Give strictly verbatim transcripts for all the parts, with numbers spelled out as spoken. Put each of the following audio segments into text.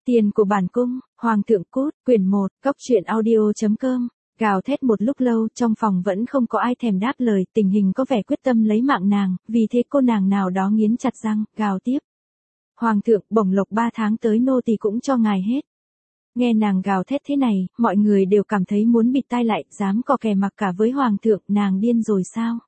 Tiền của bản cung, Hoàng thượng cút, quyển một, cóc truyện audio chấm com. Gào thét một lúc lâu, trong phòng vẫn không có ai thèm đáp lời, tình hình có vẻ quyết tâm lấy mạng nàng, vì thế cô nàng nào đó nghiến chặt răng, gào tiếp. Hoàng thượng, bổng lộc ba tháng tới nô tỳ cũng cho ngài hết. Nghe nàng gào thét thế này, mọi người đều cảm thấy muốn bịt tai lại, dám cò kè mặc cả với hoàng thượng, nàng điên rồi sao?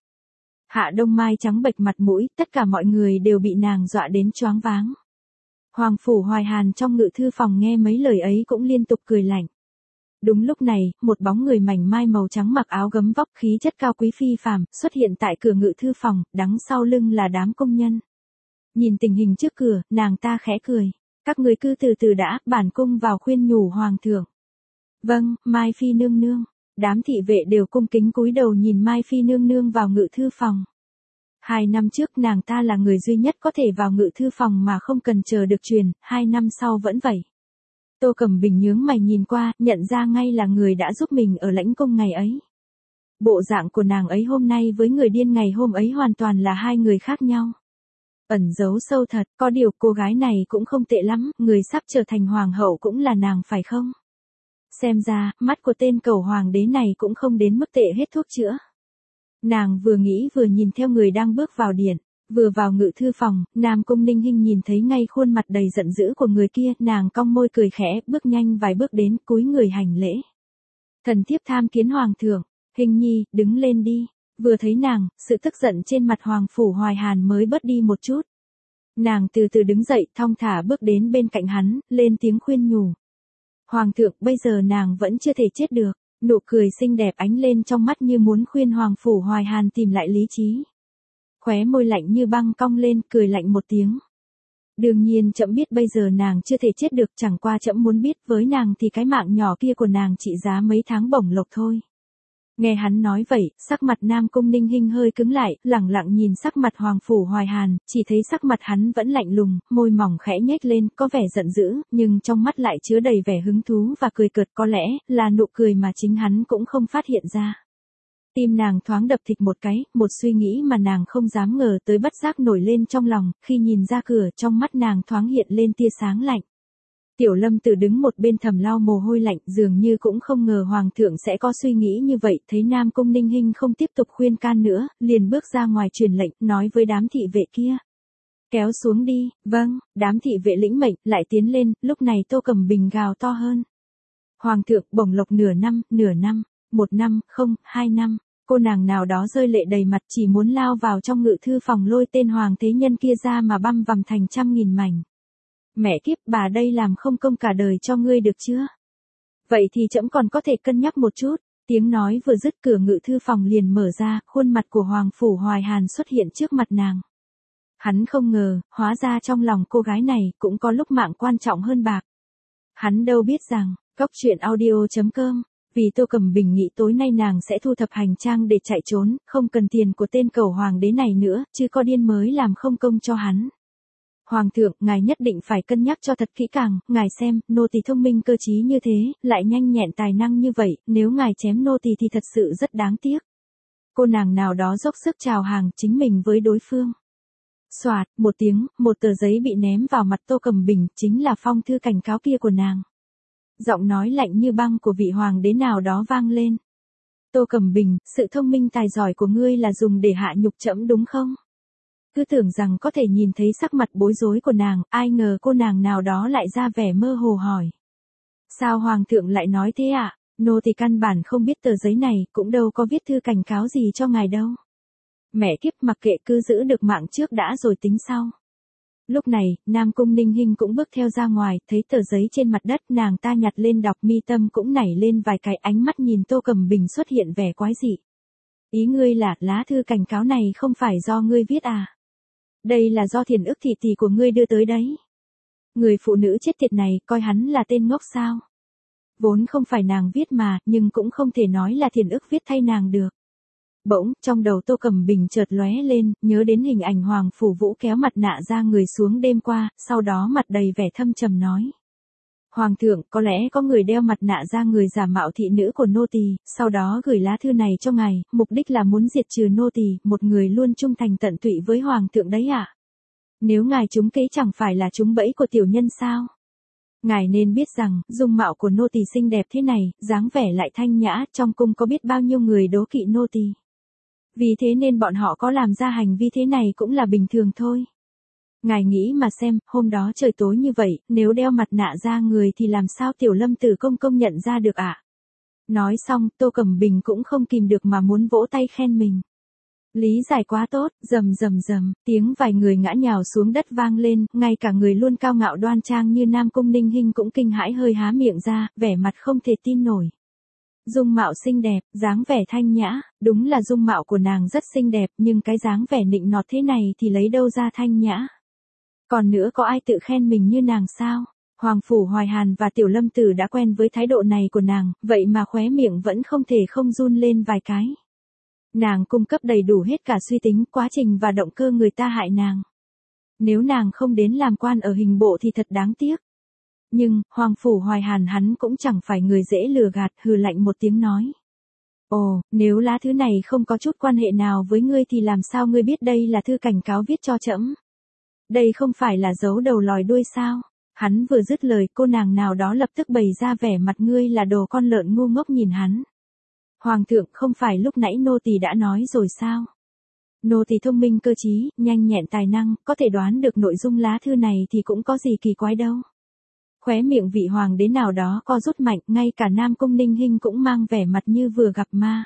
Hạ Đông Mai trắng bệch mặt mũi, tất cả mọi người đều bị nàng dọa đến choáng váng. Hoàng phủ Hoài Hàn trong ngự thư phòng nghe mấy lời ấy cũng liên tục cười lạnh. Đúng lúc này, một bóng người mảnh mai màu trắng mặc áo gấm vóc khí chất cao quý phi phàm, xuất hiện tại cửa ngự thư phòng, đằng sau lưng là đám công nhân. Nhìn tình hình trước cửa, nàng ta khẽ cười. Các người cứ từ từ đã, bản cung vào khuyên nhủ hoàng thượng. Vâng, Mai Phi nương nương. Đám thị vệ đều cung kính cúi đầu nhìn Mai Phi nương nương vào ngự thư phòng. Hai năm trước nàng ta là người duy nhất có thể vào ngự thư phòng mà không cần chờ được truyền, hai năm sau vẫn vậy. Tô Cẩm Bình nhướng mày nhìn qua, nhận ra ngay là người đã giúp mình ở lãnh cung ngày ấy. Bộ dạng của nàng ấy hôm nay với người điên ngày hôm ấy hoàn toàn là hai người khác nhau. Ẩn giấu sâu thật, có điều cô gái này cũng không tệ lắm, người sắp trở thành hoàng hậu cũng là nàng phải không? Xem ra, mắt của tên cẩu hoàng đế này cũng không đến mức tệ hết thuốc chữa. Nàng vừa nghĩ vừa nhìn theo người đang bước vào điện, vừa vào ngự thư phòng, Nam Cung Ninh Hinh nhìn thấy ngay khuôn mặt đầy giận dữ của người kia, nàng cong môi cười khẽ, bước nhanh vài bước đến, cúi người hành lễ. Thần thiếp tham kiến hoàng thượng, Hình nhi, đứng lên đi. Vừa thấy nàng, sự tức giận trên mặt Hoàng phủ Hoài Hàn mới bớt đi một chút. Nàng từ từ đứng dậy, thong thả bước đến bên cạnh hắn, lên tiếng khuyên nhủ. Hoàng thượng, bây giờ nàng vẫn chưa thể chết được. Nụ cười xinh đẹp ánh lên trong mắt như muốn khuyên Hoàng phủ Hoài Hàn tìm lại lý trí. Khóe môi lạnh như băng cong lên, cười lạnh một tiếng. Đương nhiên trẫm biết bây giờ nàng chưa thể chết được, chẳng qua trẫm muốn biết với nàng thì cái mạng nhỏ kia của nàng trị giá mấy tháng bổng lộc thôi. Nghe hắn nói vậy, sắc mặt Nam Cung Ninh Hinh hơi cứng lại, lẳng lặng nhìn sắc mặt Hoàng phủ Hoài Hàn, chỉ thấy sắc mặt hắn vẫn lạnh lùng, môi mỏng khẽ nhếch lên, có vẻ giận dữ, nhưng trong mắt lại chứa đầy vẻ hứng thú và cười cợt, có lẽ là nụ cười mà chính hắn cũng không phát hiện ra. Tim nàng thoáng đập thịch một cái, một suy nghĩ mà nàng không dám ngờ tới bất giác nổi lên trong lòng, khi nhìn ra cửa trong mắt nàng thoáng hiện lên tia sáng lạnh. Tiểu Lâm Tử đứng một bên thầm lau mồ hôi lạnh, dường như cũng không ngờ hoàng thượng sẽ có suy nghĩ như vậy, thấy Nam Cung Ninh Hinh không tiếp tục khuyên can nữa, liền bước ra ngoài truyền lệnh, nói với đám thị vệ kia. Kéo xuống đi, vâng, đám thị vệ lĩnh mệnh, lại tiến lên, lúc này Tô Cẩm Bình gào to hơn. Hoàng thượng, bổng lộc nửa năm, nửa năm, một năm, không, hai năm, cô nàng nào đó rơi lệ đầy mặt chỉ muốn lao vào trong ngự thư phòng lôi tên hoàng thế nhân kia ra mà băm vằm thành trăm nghìn mảnh. Mẹ kiếp, bà đây làm không công cả đời cho ngươi được chưa? Vậy thì trẫm còn có thể cân nhắc một chút. Tiếng nói vừa dứt, cửa ngự thư phòng liền mở ra, khuôn mặt của Hoàng phủ Hoài Hàn xuất hiện trước mặt nàng. Hắn không ngờ, hóa ra trong lòng cô gái này cũng có lúc mạng quan trọng hơn bạc. Hắn đâu biết rằng, cóc truyện audio chấm com, vì Tô Cẩm Bình nghĩ tối nay nàng sẽ thu thập hành trang để chạy trốn, không cần tiền của tên cẩu hoàng đế này nữa, chứ có điên mới làm không công cho hắn. Hoàng thượng, ngài nhất định phải cân nhắc cho thật kỹ càng, ngài xem, nô tỳ thông minh cơ trí như thế, lại nhanh nhẹn tài năng như vậy, nếu ngài chém nô tỳ thì thật sự rất đáng tiếc. Cô nàng nào đó dốc sức chào hàng chính mình với đối phương. Xoạt, một tiếng, một tờ giấy bị ném vào mặt Tô Cẩm Bình, chính là phong thư cảnh cáo kia của nàng. Giọng nói lạnh như băng của vị hoàng đế nào đó vang lên. Tô Cẩm Bình, sự thông minh tài giỏi của ngươi là dùng để hạ nhục trẫm đúng không? Cứ tưởng rằng có thể nhìn thấy sắc mặt bối rối của nàng, ai ngờ cô nàng nào đó lại ra vẻ mơ hồ hỏi. Sao hoàng thượng lại nói thế ạ? À? Nô thì căn bản không biết tờ giấy này, cũng đâu có viết thư cảnh cáo gì cho ngài đâu. Mẹ kiếp, mặc kệ, cứ giữ được mạng trước đã rồi tính sau. Lúc này, Nam Cung Ninh Hinh cũng bước theo ra ngoài, thấy tờ giấy trên mặt đất, nàng ta nhặt lên đọc, mi tâm cũng nảy lên vài cái, ánh mắt nhìn Tô Cẩm Bình xuất hiện vẻ quái dị. Ý ngươi là, lá thư cảnh cáo này không phải do ngươi viết à? Đây là do Thiền Ức thị tỷ của ngươi đưa tới đấy. Người phụ nữ chết tiệt này, coi hắn là tên ngốc sao? Vốn không phải nàng viết mà, nhưng cũng không thể nói là Thiền Ức viết thay nàng được. Bỗng, trong đầu Tô Cẩm Bình chợt lóe lên, nhớ đến hình ảnh Hoàng Phủ Vũ kéo mặt nạ ra người xuống đêm qua, sau đó mặt đầy vẻ thâm trầm nói. Hoàng thượng, có lẽ có người đeo mặt nạ ra người giả mạo thị nữ của nô tỳ, sau đó gửi lá thư này cho ngài, mục đích là muốn diệt trừ nô tỳ, một người luôn trung thành tận tụy với hoàng thượng đấy ạ. À? Nếu ngài trúng kế chẳng phải là trúng bẫy của tiểu nhân sao? Ngài nên biết rằng, dung mạo của nô tỳ xinh đẹp thế này, dáng vẻ lại thanh nhã, trong cung có biết bao nhiêu người đố kỵ nô tỳ. Vì thế nên bọn họ có làm ra hành vi thế này cũng là bình thường thôi. Ngài nghĩ mà xem, hôm đó trời tối như vậy, nếu đeo mặt nạ ra người thì làm sao Tiểu Lâm Tử công công nhận ra được ạ? À? Nói xong, Tô Cẩm Bình cũng không kìm được mà muốn vỗ tay khen mình. Lý giải quá tốt, rầm rầm rầm, tiếng vài người ngã nhào xuống đất vang lên, ngay cả người luôn cao ngạo đoan trang như Nam Cung Ninh Hinh cũng kinh hãi hơi há miệng ra, vẻ mặt không thể tin nổi. Dung mạo xinh đẹp, dáng vẻ thanh nhã, đúng là dung mạo của nàng rất xinh đẹp, nhưng cái dáng vẻ nịnh nọt thế này thì lấy đâu ra thanh nhã. Còn nữa có ai tự khen mình như nàng sao? Hoàng Phủ Hoài Hàn và Tiểu Lâm Tử đã quen với thái độ này của nàng, vậy mà khóe miệng vẫn không thể không run lên vài cái. Nàng cung cấp đầy đủ hết cả suy tính, quá trình và động cơ người ta hại nàng. Nếu nàng không đến làm quan ở hình bộ thì thật đáng tiếc. Nhưng, Hoàng Phủ Hoài Hàn hắn cũng chẳng phải người dễ lừa gạt, hừ lạnh một tiếng nói. Ồ, nếu lá thư này không có chút quan hệ nào với ngươi thì làm sao ngươi biết đây là thư cảnh cáo viết cho trẫm? Đây không phải là giấu đầu lòi đuôi sao? Hắn vừa dứt lời, cô nàng nào đó lập tức bày ra vẻ mặt ngươi là đồ con lợn ngu ngốc nhìn hắn. Hoàng thượng, không phải lúc nãy nô tỳ đã nói rồi sao? Nô tỳ thông minh cơ trí, nhanh nhẹn tài năng, có thể đoán được nội dung lá thư này thì cũng có gì kỳ quái đâu. Khóe miệng vị hoàng đế nào đó co rút mạnh, ngay cả Nam Cung Ninh Hinh cũng mang vẻ mặt như vừa gặp ma.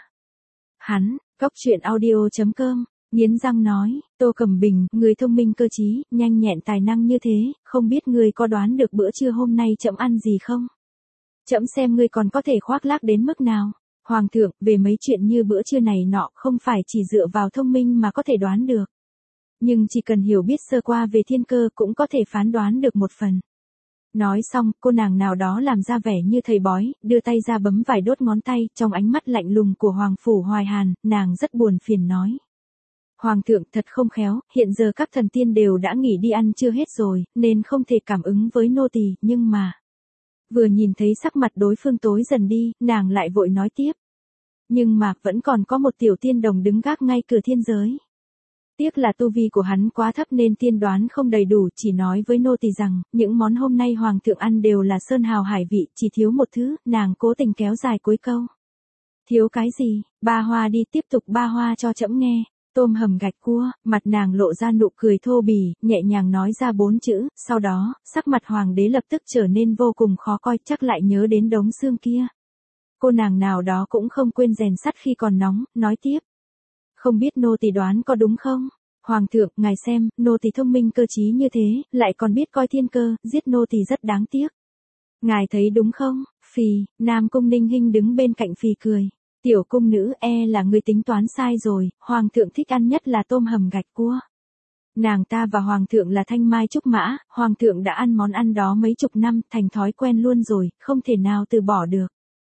Hắn, cốc truyện audio chấm com, nghiến răng nói, Tô Cẩm Bình, người thông minh cơ trí, nhanh nhẹn tài năng như thế, không biết ngươi có đoán được bữa trưa hôm nay trẫm ăn gì không? Trẫm xem ngươi còn có thể khoác lác đến mức nào. Hoàng thượng, về mấy chuyện như bữa trưa này nọ, không phải chỉ dựa vào thông minh mà có thể đoán được. Nhưng chỉ cần hiểu biết sơ qua về thiên cơ cũng có thể phán đoán được một phần. Nói xong, cô nàng nào đó làm ra vẻ như thầy bói, đưa tay ra bấm vài đốt ngón tay, trong ánh mắt lạnh lùng của Hoàng Phủ Hoài Hàn, nàng rất buồn phiền nói. Hoàng thượng, thật không khéo, hiện giờ các thần tiên đều đã nghỉ đi ăn trưa hết rồi, nên không thể cảm ứng với nô tỳ, nhưng mà... Vừa nhìn thấy sắc mặt đối phương tối dần đi, nàng lại vội nói tiếp. Nhưng mà, vẫn còn có một tiểu tiên đồng đứng gác ngay cửa thiên giới. Tiếc là tu vi của hắn quá thấp nên tiên đoán không đầy đủ, chỉ nói với nô tỳ rằng, những món hôm nay hoàng thượng ăn đều là sơn hào hải vị, chỉ thiếu một thứ, nàng cố tình kéo dài cuối câu. Thiếu cái gì? Ba hoa đi, tiếp tục ba hoa cho trẫm nghe. Tôm hầm gạch cua, mặt nàng lộ ra nụ cười thô bỉ, nhẹ nhàng nói ra bốn chữ, sau đó, sắc mặt hoàng đế lập tức trở nên vô cùng khó coi, chắc lại nhớ đến đống xương kia. Cô nàng nào đó cũng không quên rèn sắt khi còn nóng, nói tiếp. Không biết nô tỳ đoán có đúng không? Hoàng thượng, ngài xem, nô tỳ thông minh cơ trí như thế, lại còn biết coi thiên cơ, giết nô tỳ rất đáng tiếc. Ngài thấy đúng không? Phì, Nam Cung Ninh Hinh đứng bên cạnh phì cười. Tiểu cung nữ, e là người tính toán sai rồi, hoàng thượng thích ăn nhất là tôm hầm gạch cua. Nàng ta và hoàng thượng là thanh mai trúc mã, hoàng thượng đã ăn món ăn đó mấy chục năm, thành thói quen luôn rồi, không thể nào từ bỏ được.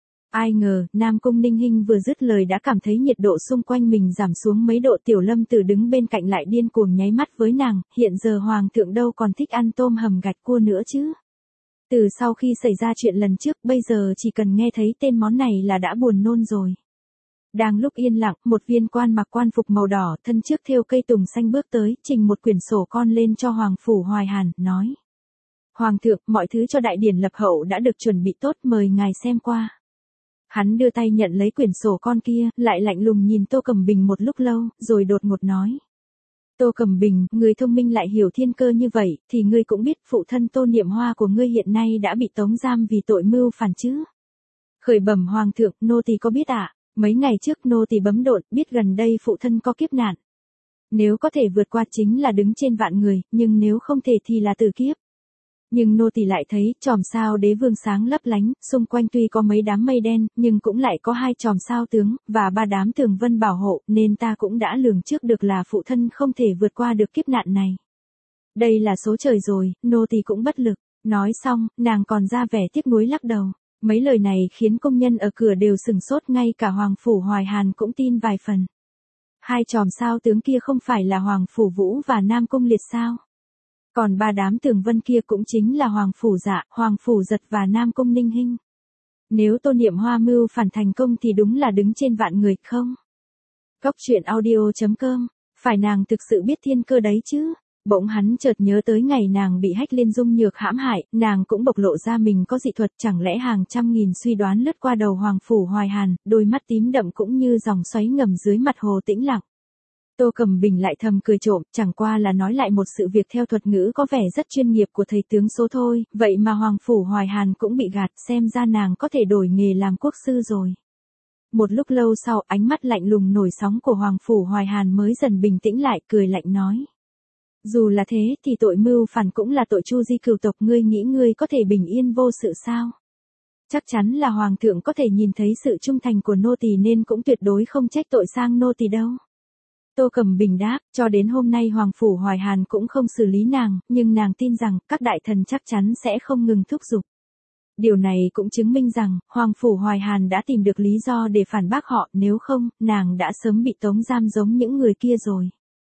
Ai ngờ, Nam Cung Ninh Hinh vừa dứt lời đã cảm thấy nhiệt độ xung quanh mình giảm xuống mấy độ. Tiểu Lâm Tử đứng bên cạnh lại điên cuồng nháy mắt với nàng, hiện giờ hoàng thượng đâu còn thích ăn tôm hầm gạch cua nữa chứ. Từ sau khi xảy ra chuyện lần trước, bây giờ chỉ cần nghe thấy tên món này là đã buồn nôn rồi. Đang lúc yên lặng, một viên quan mặc quan phục màu đỏ, thân trước thêu cây tùng xanh bước tới, trình một quyển sổ con lên cho Hoàng Phủ Hoài Hàn, nói. Hoàng thượng, mọi thứ cho đại điển lập hậu đã được chuẩn bị tốt, mời ngài xem qua. Hắn đưa tay nhận lấy quyển sổ con kia, lại lạnh lùng nhìn Tô Cẩm Bình một lúc lâu, rồi đột ngột nói. Tô Cẩm Bình, người thông minh lại hiểu thiên cơ như vậy, thì ngươi cũng biết phụ thân Tô Niệm Hoa của ngươi hiện nay đã bị tống giam vì tội mưu phản chứ. Khởi bẩm hoàng thượng, nô tỳ có biết ạ, à? Mấy ngày trước nô tỳ bấm độn, biết gần đây phụ thân có kiếp nạn. Nếu có thể vượt qua chính là đứng trên vạn người, nhưng nếu không thể thì là tử kiếp. Nhưng nô tỳ lại thấy, chòm sao đế vương sáng lấp lánh, xung quanh tuy có mấy đám mây đen, nhưng cũng lại có hai chòm sao tướng, và ba đám tường vân bảo hộ, nên ta cũng đã lường trước được là phụ thân không thể vượt qua được kiếp nạn này. Đây là số trời rồi, nô tỳ cũng bất lực. Nói xong, nàng còn ra vẻ tiếc nuối lắc đầu. Mấy lời này khiến công nhân ở cửa đều sửng sốt, ngay cả Hoàng Phủ Hoài Hàn cũng tin vài phần. Hai chòm sao tướng kia không phải là Hoàng Phủ Vũ và Nam Cung Liệt sao? Còn ba đám tường vân kia cũng chính là Hoàng Phủ Dạ, Hoàng Phủ Giật và Nam Cung Ninh Hinh. Nếu Tô Niệm Hoa mưu phản thành công thì đúng là đứng trên vạn người không? Cốc truyện audio chấm com, phải nàng thực sự biết thiên cơ đấy chứ? Bỗng hắn chợt nhớ tới ngày nàng bị Hách Liên Dung nhược hãm hại, nàng cũng bộc lộ ra mình có dị thuật, chẳng lẽ hàng trăm nghìn suy đoán lướt qua đầu Hoàng Phủ Hoài Hàn, đôi mắt tím đậm cũng như dòng xoáy ngầm dưới mặt hồ tĩnh lặng. Tô Cẩm Bình lại thầm cười trộm, chẳng qua là nói lại một sự việc theo thuật ngữ có vẻ rất chuyên nghiệp của thầy tướng số thôi, vậy mà Hoàng Phủ Hoài Hàn cũng bị gạt, xem ra nàng có thể đổi nghề làm quốc sư rồi. Một lúc lâu sau, ánh mắt lạnh lùng nổi sóng của Hoàng Phủ Hoài Hàn mới dần bình tĩnh lại, cười lạnh nói. Dù là thế thì tội mưu phản cũng là tội chu di cửu tộc, ngươi nghĩ ngươi có thể bình yên vô sự sao? Chắc chắn là Hoàng thượng có thể nhìn thấy sự trung thành của nô tỳ nên cũng tuyệt đối không trách tội sang nô tỳ đâu. Tô Cẩm Bình đáp, cho đến hôm nay Hoàng Phủ Hoài Hàn cũng không xử lý nàng, nhưng nàng tin rằng các đại thần chắc chắn sẽ không ngừng thúc giục. Điều này cũng chứng minh rằng, Hoàng Phủ Hoài Hàn đã tìm được lý do để phản bác họ, nếu không, nàng đã sớm bị tống giam giống những người kia rồi.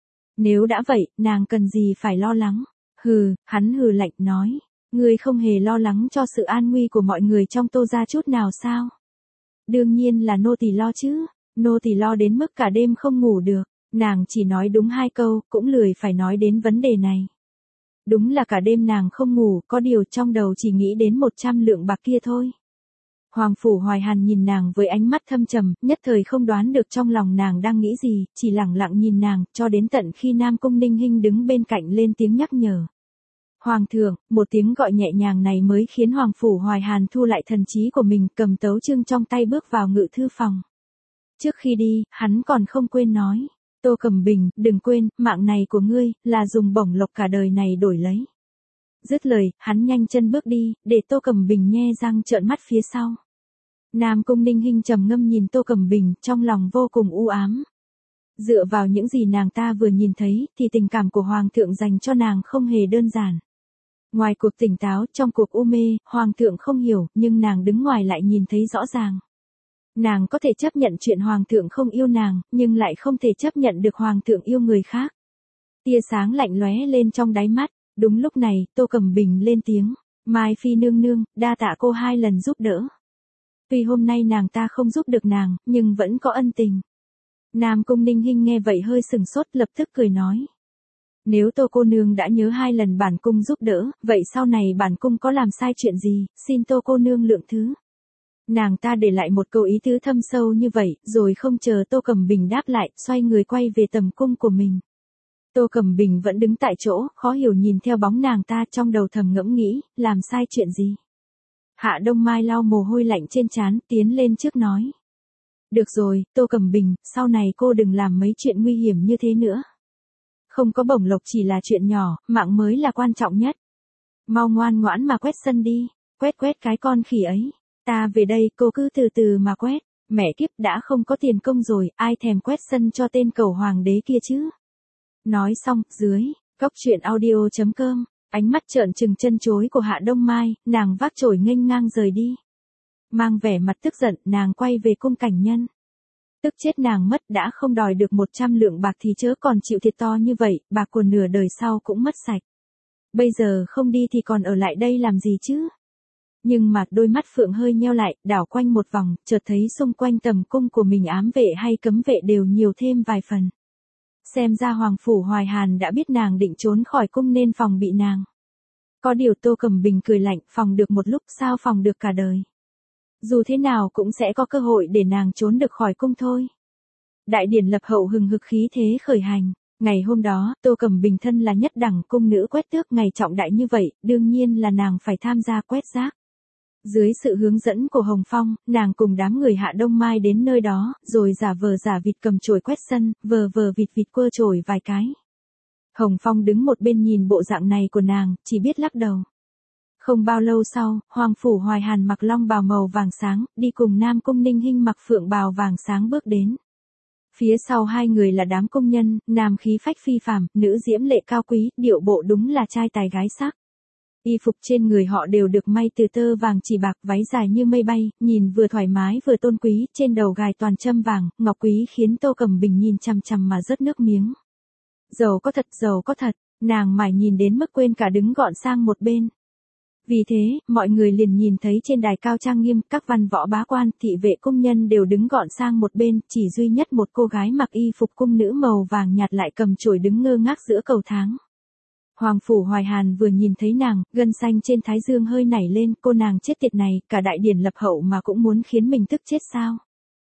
Nếu đã vậy, nàng cần gì phải lo lắng? Hừ, hắn hừ lạnh nói, ngươi không hề lo lắng cho sự an nguy của mọi người trong Tô gia chút nào sao? Đương nhiên là nô tỳ lo chứ, nô tỳ lo đến mức cả đêm không ngủ được. Nàng chỉ nói đúng hai câu, cũng lười phải nói đến vấn đề này. Đúng là cả đêm nàng không ngủ, có điều trong đầu chỉ nghĩ đến một trăm lượng bạc kia thôi. Hoàng Phủ Hoài Hàn nhìn nàng với ánh mắt thâm trầm, nhất thời không đoán được trong lòng nàng đang nghĩ gì, chỉ lẳng lặng nhìn nàng, cho đến tận khi Nam Cung Ninh Hinh đứng bên cạnh lên tiếng nhắc nhở. Hoàng thượng, một tiếng gọi nhẹ nhàng này mới khiến Hoàng Phủ Hoài Hàn thu lại thần trí của mình, cầm tấu chương trong tay bước vào ngự thư phòng. Trước khi đi, hắn còn không quên nói. Tô Cẩm Bình, đừng quên, mạng này của ngươi, là dùng bổng lộc cả đời này đổi lấy. Dứt lời, hắn nhanh chân bước đi, để Tô Cẩm Bình nhe răng trợn mắt phía sau. Nam Cung Ninh Hinh trầm ngâm nhìn Tô Cẩm Bình, trong lòng vô cùng u ám. Dựa vào những gì nàng ta vừa nhìn thấy, thì tình cảm của Hoàng thượng dành cho nàng không hề đơn giản. Ngoài cuộc tỉnh táo, trong cuộc u mê, Hoàng thượng không hiểu, nhưng nàng đứng ngoài lại nhìn thấy rõ ràng. Nàng có thể chấp nhận chuyện Hoàng thượng không yêu nàng, nhưng lại không thể chấp nhận được Hoàng thượng yêu người khác. Tia sáng lạnh lóe lên trong đáy mắt, đúng lúc này, Tô Cẩm Bình lên tiếng, Mai Phi nương nương, đa tạ cô hai lần giúp đỡ. Tuy hôm nay nàng ta không giúp được nàng, nhưng vẫn có ân tình. Nam Cung Ninh Hinh nghe vậy hơi sừng sốt, lập tức cười nói. Nếu Tô cô nương đã nhớ hai lần bản cung giúp đỡ, vậy sau này bản cung có làm sai chuyện gì, xin Tô cô nương lượng thứ. Nàng ta để lại một câu ý tứ thâm sâu như vậy, rồi không chờ Tô Cẩm Bình đáp lại, xoay người quay về tầm cung của mình. Tô Cẩm Bình vẫn đứng tại chỗ, khó hiểu nhìn theo bóng nàng ta, trong đầu thầm ngẫm nghĩ, làm sai chuyện gì. Hạ Đông Mai lau mồ hôi lạnh trên trán, tiến lên trước nói. Được rồi, Tô Cẩm Bình, sau này cô đừng làm mấy chuyện nguy hiểm như thế nữa. Không có bổng lộc chỉ là chuyện nhỏ, mạng mới là quan trọng nhất. Mau ngoan ngoãn mà quét sân đi, quét quét cái con khỉ ấy. Ta về đây, cô cứ từ từ mà quét. Mẹ kiếp, đã không có tiền công rồi, ai thèm quét sân cho tên cẩu hoàng đế kia chứ. Nói xong, dưới, cốc truyện audio chấm com, ánh mắt trợn trừng chân chối của Hạ Đông Mai, nàng vác chổi nghênh ngang rời đi. Mang vẻ mặt tức giận, nàng quay về cung Cảnh Nhân. Tức chết nàng mất, đã không đòi được một trăm lượng bạc thì chớ còn chịu thiệt to như vậy, bạc của nửa đời sau cũng mất sạch. Bây giờ không đi thì còn ở lại đây làm gì chứ? Nhưng mà đôi mắt Phượng hơi nheo lại, đảo quanh một vòng, chợt thấy xung quanh tầm cung của mình ám vệ hay cấm vệ đều nhiều thêm vài phần. Xem ra Hoàng Phủ Hoài Hàn đã biết nàng định trốn khỏi cung nên phòng bị nàng. Có điều Tô Cẩm Bình cười lạnh, phòng được một lúc sao phòng được cả đời. Dù thế nào cũng sẽ có cơ hội để nàng trốn được khỏi cung thôi. Đại điển lập hậu hừng hực khí thế khởi hành. Ngày hôm đó, Tô Cẩm Bình thân là nhất đẳng cung nữ quét tước, ngày trọng đại như vậy, đương nhiên là nàng phải tham gia quét rác. Dưới sự hướng dẫn của Hồng Phong, nàng cùng đám người Hạ Đông Mai đến nơi đó, rồi giả vờ giả vịt cầm chổi quét sân, vờ vờ vịt vịt quơ chổi vài cái. Hồng Phong đứng một bên nhìn bộ dạng này của nàng, chỉ biết lắc đầu. Không bao lâu sau, Hoàng Phủ Hoài Hàn mặc long bào màu vàng sáng, đi cùng Nam Cung Ninh Hinh mặc phượng bào vàng sáng bước đến. Phía sau hai người là đám công nhân, nam khí phách phi phàm, nữ diễm lệ cao quý, điệu bộ đúng là trai tài gái sắc. Y phục trên người họ đều được may từ tơ vàng chỉ bạc, váy dài như mây bay, nhìn vừa thoải mái vừa tôn quý, trên đầu gài toàn châm vàng, ngọc quý khiến Tô Cẩm Bình nhìn chằm chằm mà rớt nước miếng. Giàu có thật, giàu có thật, nàng mải nhìn đến mức quên cả đứng gọn sang một bên. Vì thế, mọi người liền nhìn thấy trên đài cao trang nghiêm, các văn võ bá quan, thị vệ cung nhân đều đứng gọn sang một bên, chỉ duy nhất một cô gái mặc y phục cung nữ màu vàng nhạt lại cầm chổi đứng ngơ ngác giữa cầu tháng. Hoàng Phủ Hoài Hàn vừa nhìn thấy nàng, gân xanh trên thái dương hơi nảy lên, cô nàng chết tiệt này, cả đại điển lập hậu mà cũng muốn khiến mình tức chết sao.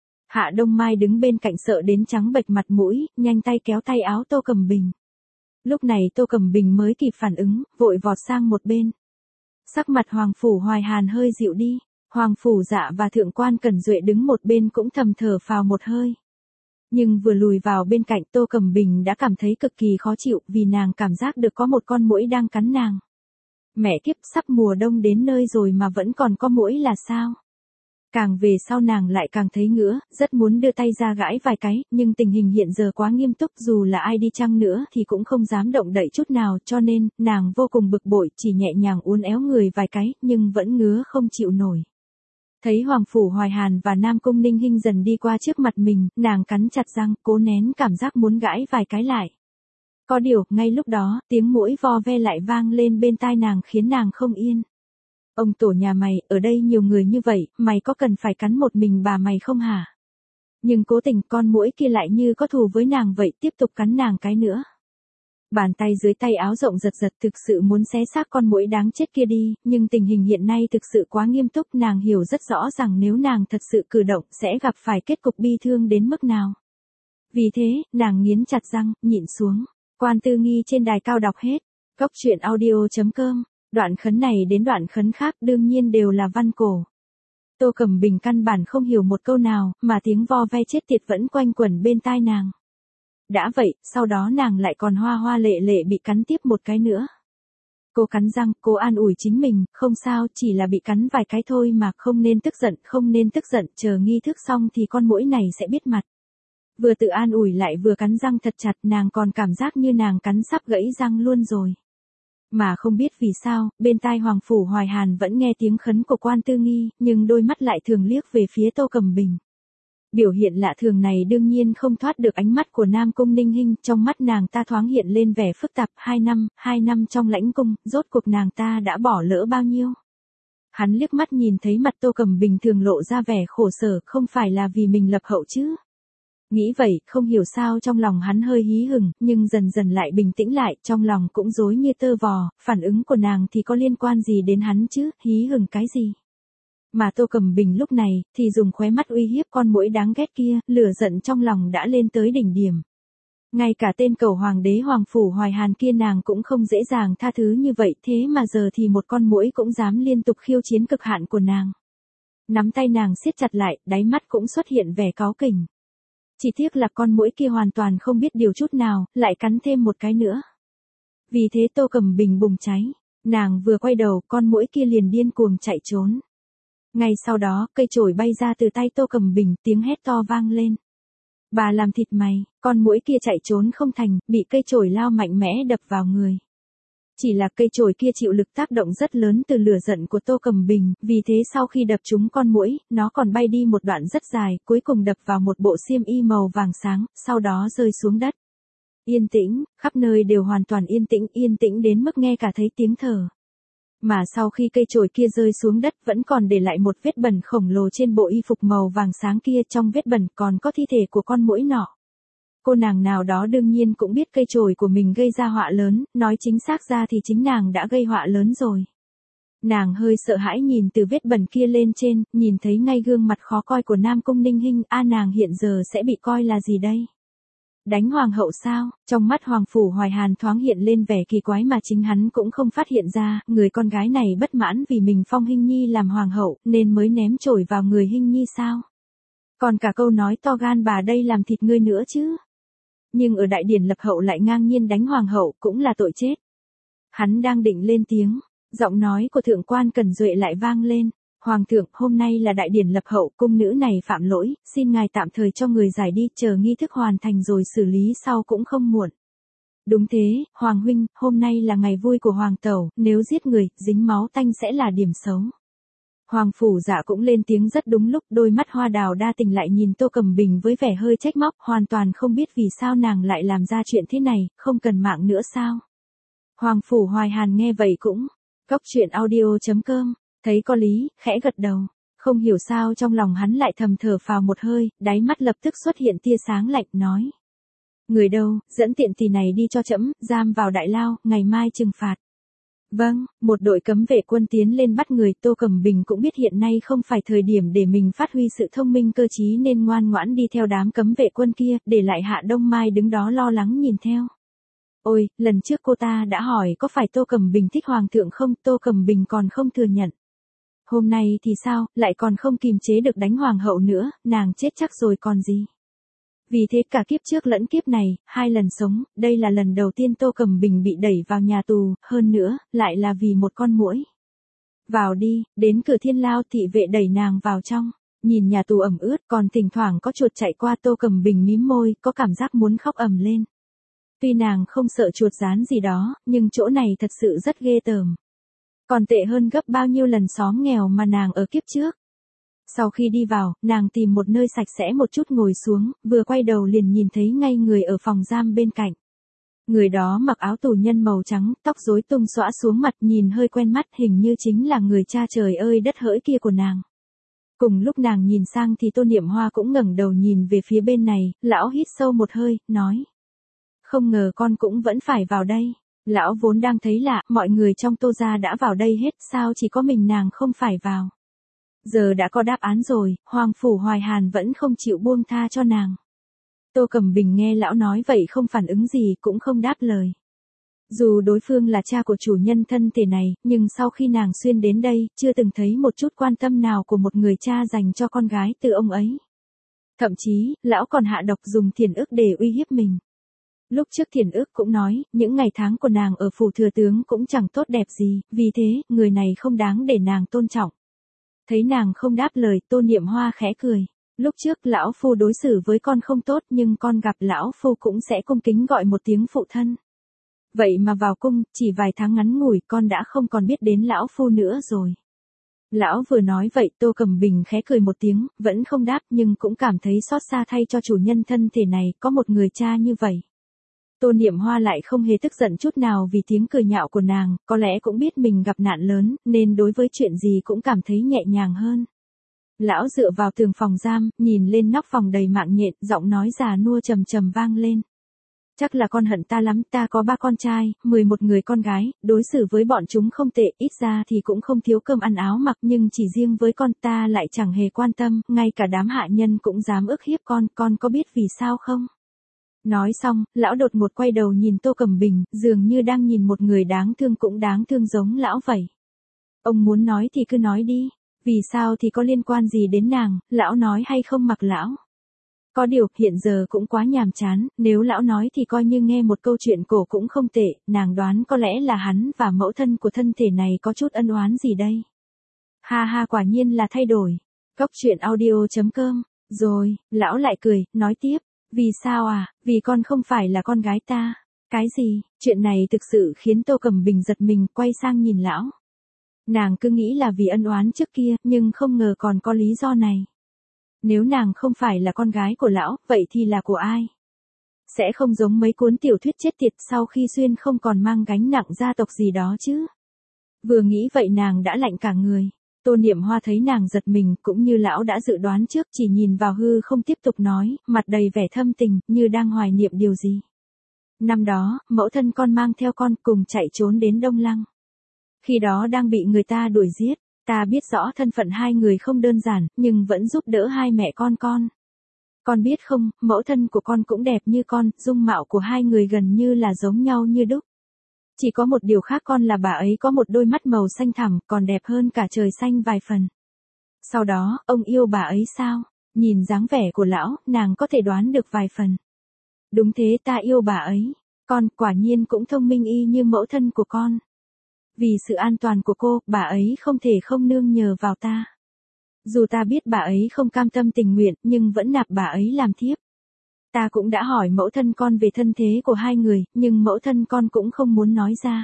Hạ Đông Mai đứng bên cạnh sợ đến trắng bệch mặt mũi, nhanh tay kéo tay áo Tô Cẩm Bình. Lúc này Tô Cẩm Bình mới kịp phản ứng, vội vọt sang một bên. Sắc mặt Hoàng Phủ Hoài Hàn hơi dịu đi, Hoàng Phủ Dạ và Thượng quan Cẩn Duệ đứng một bên cũng thầm thở phào một hơi. Nhưng vừa lùi vào bên cạnh Tô Cẩm Bình đã cảm thấy cực kỳ khó chịu vì nàng cảm giác được có một con muỗi đang cắn nàng. Mẹ kiếp, sắp mùa đông đến nơi rồi mà vẫn còn có muỗi là sao? Càng về sau nàng lại càng thấy ngứa, rất muốn đưa tay ra gãi vài cái, nhưng tình hình hiện giờ quá nghiêm túc, dù là ai đi chăng nữa thì cũng không dám động đậy chút nào, cho nên, nàng vô cùng bực bội, chỉ nhẹ nhàng uốn éo người vài cái, nhưng vẫn ngứa không chịu nổi. Thấy Hoàng Phủ Hoài Hàn và Nam Cung Ninh Hinh dần đi qua trước mặt mình, nàng cắn chặt răng, cố nén cảm giác muốn gãi vài cái lại. Có điều, ngay lúc đó, tiếng muỗi vo ve lại vang lên bên tai nàng khiến nàng không yên. Ông tổ nhà mày, ở đây nhiều người như vậy, mày có cần phải cắn một mình bà mày không hả? Nhưng cố tình con muỗi kia lại như có thù với nàng vậy, tiếp tục cắn nàng cái nữa. Bàn tay dưới tay áo rộng giật giật thực sự muốn xé xác con muỗi đáng chết kia đi, nhưng tình hình hiện nay thực sự quá nghiêm túc, nàng hiểu rất rõ rằng nếu nàng thật sự cử động sẽ gặp phải kết cục bi thương đến mức nào. Vì thế, nàng nghiến chặt răng, nhịn xuống. Quan Tư Nghi trên đài cao đọc hết. Cốc truyện audio chấm com. Đoạn khấn này đến đoạn khấn khác đương nhiên đều là văn cổ. Tô Cẩm Bình căn bản không hiểu một câu nào, mà tiếng vo ve chết tiệt vẫn quanh quẩn bên tai nàng. Đã vậy, sau đó nàng lại còn hoa hoa lệ lệ bị cắn tiếp một cái nữa. Cô cắn răng, cô an ủi chính mình, không sao, chỉ là bị cắn vài cái thôi mà, không nên tức giận, không nên tức giận, chờ nghi thức xong thì con muỗi này sẽ biết mặt. Vừa tự an ủi lại vừa cắn răng thật chặt, nàng còn cảm giác như nàng cắn sắp gãy răng luôn rồi. Mà không biết vì sao, bên tai Hoàng Phủ Hoài Hàn vẫn nghe tiếng khấn của Quan Tư Nghi, nhưng đôi mắt lại thường liếc về phía Tô Cẩm Bình. Biểu hiện lạ thường này đương nhiên không thoát được ánh mắt của Nam Cung Ninh Hinh, trong mắt nàng ta thoáng hiện lên vẻ phức tạp, hai năm, hai năm trong lãnh cung, rốt cuộc nàng ta đã bỏ lỡ bao nhiêu. Hắn liếc mắt nhìn thấy mặt Tô Cẩm Bình thường lộ ra vẻ khổ sở, không phải là vì mình lập hậu chứ. Nghĩ vậy, không hiểu sao trong lòng hắn hơi hí hửng, nhưng dần dần lại bình tĩnh lại, trong lòng cũng rối như tơ vò, phản ứng của nàng thì có liên quan gì đến hắn chứ, hí hửng cái gì. Mà Tô Cẩm Bình lúc này, thì dùng khóe mắt uy hiếp con muỗi đáng ghét kia, lửa giận trong lòng đã lên tới đỉnh điểm. Ngay cả tên cầu hoàng đế Hoàng Phủ Hoài Hàn kia nàng cũng không dễ dàng tha thứ như vậy, thế mà giờ thì một con muỗi cũng dám liên tục khiêu chiến cực hạn của nàng. Nắm tay nàng siết chặt lại, đáy mắt cũng xuất hiện vẻ cáu kỉnh. Chỉ tiếc là con muỗi kia hoàn toàn không biết điều chút nào, lại cắn thêm một cái nữa. Vì thế Tô Cẩm Bình bùng cháy, nàng vừa quay đầu, con muỗi kia liền điên cuồng chạy trốn. Ngay sau đó, cây chổi bay ra từ tay Tô Cẩm Bình, tiếng hét to vang lên. Bà làm thịt mày, con muỗi kia chạy trốn không thành, bị cây chổi lao mạnh mẽ đập vào người. Chỉ là cây chổi kia chịu lực tác động rất lớn từ lửa giận của Tô Cẩm Bình, vì thế sau khi đập trúng con muỗi, nó còn bay đi một đoạn rất dài, cuối cùng đập vào một bộ xiêm y màu vàng sáng, sau đó rơi xuống đất. Yên tĩnh, khắp nơi đều hoàn toàn yên tĩnh, yên tĩnh đến mức nghe cả thấy tiếng thở. Mà sau khi cây chổi kia rơi xuống đất vẫn còn để lại một vết bẩn khổng lồ trên bộ y phục màu vàng sáng kia, trong vết bẩn còn có thi thể của con muỗi nọ. Cô nàng nào đó đương nhiên cũng biết cây chổi của mình gây ra họa lớn, nói chính xác ra thì chính nàng đã gây họa lớn rồi. Nàng hơi sợ hãi nhìn từ vết bẩn kia lên trên, nhìn thấy ngay gương mặt khó coi của Nam Cung Ninh Hinh, a nàng hiện giờ sẽ bị coi là gì đây? Đánh hoàng hậu sao? Trong mắt Hoàng Phủ Hoài Hàn thoáng hiện lên vẻ kỳ quái mà chính hắn cũng không phát hiện ra, người con gái này bất mãn vì mình phong Hinh Nhi làm hoàng hậu, nên mới ném chổi vào người Hinh Nhi sao? Còn cả câu nói to gan bà đây làm thịt ngươi nữa chứ? Nhưng ở đại điển lập hậu lại ngang nhiên đánh hoàng hậu cũng là tội chết. Hắn đang định lên tiếng, giọng nói của thượng quan Cẩn Duệ lại vang lên. Hoàng thượng, hôm nay là đại điển lập hậu, cung nữ này phạm lỗi, xin ngài tạm thời cho người giải đi, chờ nghi thức hoàn thành rồi xử lý sau cũng không muộn. Đúng thế, Hoàng huynh, hôm nay là ngày vui của Hoàng tẩu, nếu giết người, dính máu tanh sẽ là điểm xấu. Hoàng Phủ Dạ cũng lên tiếng rất đúng lúc, đôi mắt hoa đào đa tình lại nhìn Tô Cẩm Bình với vẻ hơi trách móc, hoàn toàn không biết vì sao nàng lại làm ra chuyện thế này, không cần mạng nữa sao. Hoàng Phủ Hoài Hàn nghe vậy cũng, cốc truyện audio chấm com, thấy có lý, khẽ gật đầu, không hiểu sao trong lòng hắn lại thầm thở phào một hơi, đáy mắt lập tức xuất hiện tia sáng lạnh, nói. Người đâu, dẫn tiện tỳ này đi cho trẫm, giam vào đại lao, ngày mai trừng phạt. Vâng, một đội cấm vệ quân tiến lên bắt người. Tô Cẩm Bình cũng biết hiện nay không phải thời điểm để mình phát huy sự thông minh cơ trí nên ngoan ngoãn đi theo đám cấm vệ quân kia, để lại Hạ Đông Mai đứng đó lo lắng nhìn theo. Ôi, lần trước cô ta đã hỏi có phải Tô Cẩm Bình thích hoàng thượng không, Tô Cẩm Bình còn không thừa nhận. Hôm nay thì sao, lại còn không kìm chế được đánh hoàng hậu nữa, nàng chết chắc rồi còn gì. Vì thế cả kiếp trước lẫn kiếp này, hai lần sống, đây là lần đầu tiên Tô Cẩm Bình bị đẩy vào nhà tù, hơn nữa, lại là vì một con muỗi. Vào đi, đến cửa thiên lao thị vệ đẩy nàng vào trong, nhìn nhà tù ẩm ướt còn thỉnh thoảng có chuột chạy qua. Tô Cẩm Bình mím môi, có cảm giác muốn khóc ầm lên. Tuy nàng không sợ chuột rán gì đó, nhưng chỗ này thật sự rất ghê tởm. Còn tệ hơn gấp bao nhiêu lần xóm nghèo mà nàng ở kiếp trước. Sau khi đi vào, nàng tìm một nơi sạch sẽ một chút ngồi xuống, vừa quay đầu liền nhìn thấy ngay người ở phòng giam bên cạnh. Người đó mặc áo tù nhân màu trắng, tóc rối tung xõa xuống mặt, nhìn hơi quen mắt, hình như chính là người cha trời ơi đất hỡi kia của nàng. Cùng lúc nàng nhìn sang thì Tô Niệm Hoa cũng ngẩng đầu nhìn về phía bên này, lão hít sâu một hơi, nói. Không ngờ con cũng vẫn phải vào đây. Lão vốn đang thấy lạ, mọi người trong Tô gia đã vào đây hết, sao chỉ có mình nàng không phải vào. Giờ đã có đáp án rồi, Hoàng phủ Hoài Hàn vẫn không chịu buông tha cho nàng. Tô Cẩm Bình nghe lão nói vậy không phản ứng gì, cũng không đáp lời. Dù đối phương là cha của chủ nhân thân thể này, nhưng sau khi nàng xuyên đến đây, chưa từng thấy một chút quan tâm nào của một người cha dành cho con gái từ ông ấy. Thậm chí, lão còn hạ độc dùng thiền ức để uy hiếp mình. Lúc trước thiền ức cũng nói, những ngày tháng của nàng ở phủ thừa tướng cũng chẳng tốt đẹp gì, vì thế, người này không đáng để nàng tôn trọng. Thấy nàng không đáp lời, Tô Niệm Hoa khẽ cười. Lúc trước lão phu đối xử với con không tốt nhưng con gặp lão phu cũng sẽ cung kính gọi một tiếng phụ thân. Vậy mà vào cung, chỉ vài tháng ngắn ngủi con đã không còn biết đến lão phu nữa rồi. Lão vừa nói vậy Tô Cẩm Bình khẽ cười một tiếng, vẫn không đáp nhưng cũng cảm thấy xót xa thay cho chủ nhân thân thể này, có một người cha như vậy. Tô Niệm Hoa lại không hề tức giận chút nào vì tiếng cười nhạo của nàng, có lẽ cũng biết mình gặp nạn lớn, nên đối với chuyện gì cũng cảm thấy nhẹ nhàng hơn. Lão dựa vào tường phòng giam, nhìn lên nóc phòng đầy mạng nhện, giọng nói già nua trầm trầm vang lên. Chắc là con hận ta lắm, ta có ba con trai, mười một người con gái, đối xử với bọn chúng không tệ, ít ra thì cũng không thiếu cơm ăn áo mặc, nhưng chỉ riêng với con ta lại chẳng hề quan tâm, ngay cả đám hạ nhân cũng dám ức hiếp con, con có biết vì sao không? Nói xong, lão đột ngột quay đầu nhìn Tô Cẩm Bình, dường như đang nhìn một người đáng thương cũng đáng thương giống lão vậy. Ông muốn nói thì cứ nói đi, vì sao thì có liên quan gì đến nàng, lão nói hay không mặc lão. Có điều, hiện giờ cũng quá nhàm chán, nếu lão nói thì coi như nghe một câu chuyện cổ cũng không tệ, nàng đoán có lẽ là hắn và mẫu thân của thân thể này có chút ân oán gì đây. Ha ha, quả nhiên là thay đổi. Cốc truyện audio chấm com. Rồi, lão lại cười, nói tiếp. Vì sao à, vì con không phải là con gái ta. Cái gì, chuyện này thực sự khiến Tô Cẩm Bình giật mình, quay sang nhìn lão. Nàng cứ nghĩ là vì ân oán trước kia, nhưng không ngờ còn có lý do này. Nếu nàng không phải là con gái của lão, vậy thì là của ai? Sẽ không giống mấy cuốn tiểu thuyết chết tiệt sau khi xuyên không còn mang gánh nặng gia tộc gì đó chứ. Vừa nghĩ vậy nàng đã lạnh cả người. Tô Niệm Hoa thấy nàng giật mình cũng như lão đã dự đoán trước, chỉ nhìn vào hư không tiếp tục nói, mặt đầy vẻ thâm tình, như đang hoài niệm điều gì. Năm đó, mẫu thân con mang theo con cùng chạy trốn đến Đông Lăng. Khi đó đang bị người ta đuổi giết, ta biết rõ thân phận hai người không đơn giản, nhưng vẫn giúp đỡ hai mẹ con con. Con biết không, mẫu thân của con cũng đẹp như con, dung mạo của hai người gần như là giống nhau như đúc. Chỉ có một điều khác con là bà ấy có một đôi mắt màu xanh thẳm, còn đẹp hơn cả trời xanh vài phần. Sau đó, ông yêu bà ấy sao? Nhìn dáng vẻ của lão, nàng có thể đoán được vài phần. Đúng thế, ta yêu bà ấy. Con quả nhiên cũng thông minh y như mẫu thân của con. Vì sự an toàn của cô, bà ấy không thể không nương nhờ vào ta. Dù ta biết bà ấy không cam tâm tình nguyện, nhưng vẫn nạp bà ấy làm thiếp. Ta cũng đã hỏi mẫu thân con về thân thế của hai người, nhưng mẫu thân con cũng không muốn nói ra.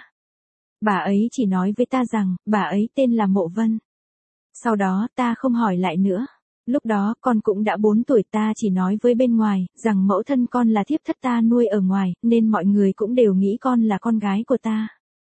Bà ấy chỉ nói với ta rằng, bà ấy tên là Mộ Vân. Sau đó, ta không hỏi lại nữa. Lúc đó, con cũng đã bốn tuổi, ta chỉ nói với bên ngoài, rằng mẫu thân con là thiếp thất ta nuôi ở ngoài, nên mọi người cũng đều nghĩ con là con gái của ta.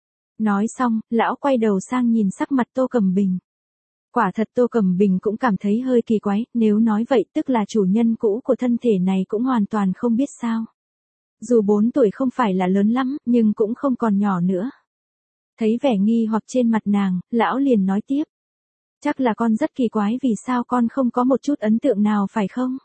Nói xong, lão quay đầu sang nhìn sắc mặt Tô Cẩm Bình. Quả thật Tô Cẩm Bình cũng cảm thấy hơi kỳ quái, nếu nói vậy tức là chủ nhân cũ của thân thể này cũng hoàn toàn không biết sao. Dù bốn tuổi không phải là lớn lắm, nhưng cũng không còn nhỏ nữa. Thấy vẻ nghi hoặc trên mặt nàng, lão liền nói tiếp. Chắc là con rất kỳ quái vì sao con không có một chút ấn tượng nào phải không?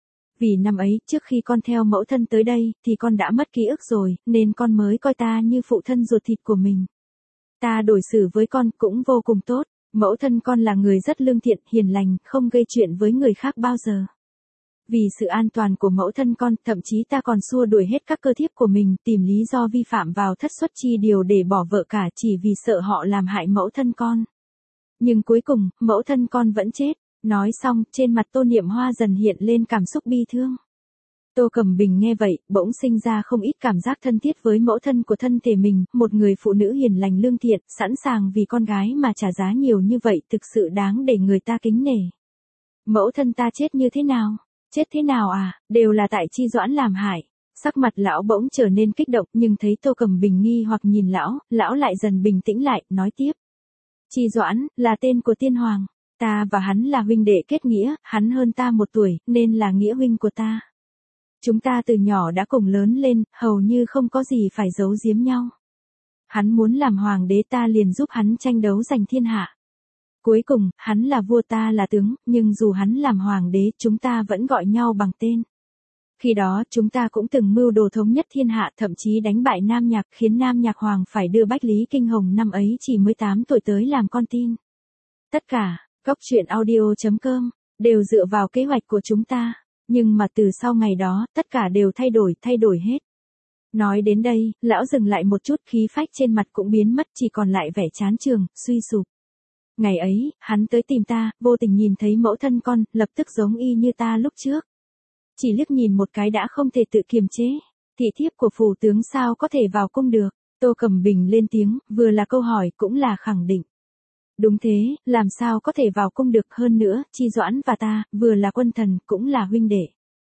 Vì năm ấy, trước khi con theo mẫu thân tới đây, thì con đã mất ký ức rồi, nên con mới coi ta như phụ thân ruột thịt của mình. Ta đối xử với con cũng vô cùng tốt, mẫu thân con là người rất lương thiện, hiền lành, không gây chuyện với người khác bao giờ. Vì sự an toàn của mẫu thân con, thậm chí ta còn xua đuổi hết các cơ thiếp của mình, tìm lý do vi phạm vào thất xuất chi điều để bỏ vợ cả chỉ vì sợ họ làm hại mẫu thân con. Nhưng cuối cùng, mẫu thân con vẫn chết. Nói xong, trên mặt Tô Niệm Hoa dần hiện lên cảm xúc bi thương. Tô Cẩm Bình nghe vậy, bỗng sinh ra không ít cảm giác thân thiết với mẫu thân của thân thể mình, một người phụ nữ hiền lành lương thiện, sẵn sàng vì con gái mà trả giá nhiều như vậy thực sự đáng để người ta kính nể. Mẫu thân ta chết như thế nào? Chết thế nào à? Đều là tại Chi Doãn làm hại. Sắc mặt lão bỗng trở nên kích động, nhưng thấy Tô Cẩm Bình nghi hoặc nhìn lão, lão lại dần bình tĩnh lại, nói tiếp. Chi Doãn, là tên của tiên hoàng. Ta và hắn là huynh đệ kết nghĩa, hắn hơn ta một tuổi, nên là nghĩa huynh của ta. Chúng ta từ nhỏ đã cùng lớn lên, hầu như không có gì phải giấu giếm nhau. Hắn muốn làm hoàng đế, ta liền giúp hắn tranh đấu giành thiên hạ. Cuối cùng, hắn là vua, ta là tướng, nhưng dù hắn làm hoàng đế, chúng ta vẫn gọi nhau bằng tên. Khi đó, chúng ta cũng từng mưu đồ thống nhất thiên hạ, thậm chí đánh bại Nam Nhạc, khiến Nam Nhạc Hoàng phải đưa Bách Lý Kinh Hồng năm ấy chỉ mới tám tuổi tới làm con tin. Tất cả, Cốc truyện audio chấm com, đều dựa vào kế hoạch của chúng ta. Nhưng mà từ sau ngày đó, tất cả đều thay đổi, thay đổi hết. Nói đến đây, lão dừng lại một chút, khí phách trên mặt cũng biến mất, chỉ còn lại vẻ chán chường, suy sụp. Ngày ấy, hắn tới tìm ta, vô tình nhìn thấy mẫu thân con, lập tức giống y như ta lúc trước. Chỉ liếc nhìn một cái đã không thể tự kiềm chế. Thị thiếp của phủ tướng sao có thể vào cung được? Tô Cẩm Bình lên tiếng, vừa là câu hỏi cũng là khẳng định. Đúng thế, làm sao có thể vào cung được, hơn nữa, Chi Doãn và ta, vừa là quân thần, cũng là huynh đệ.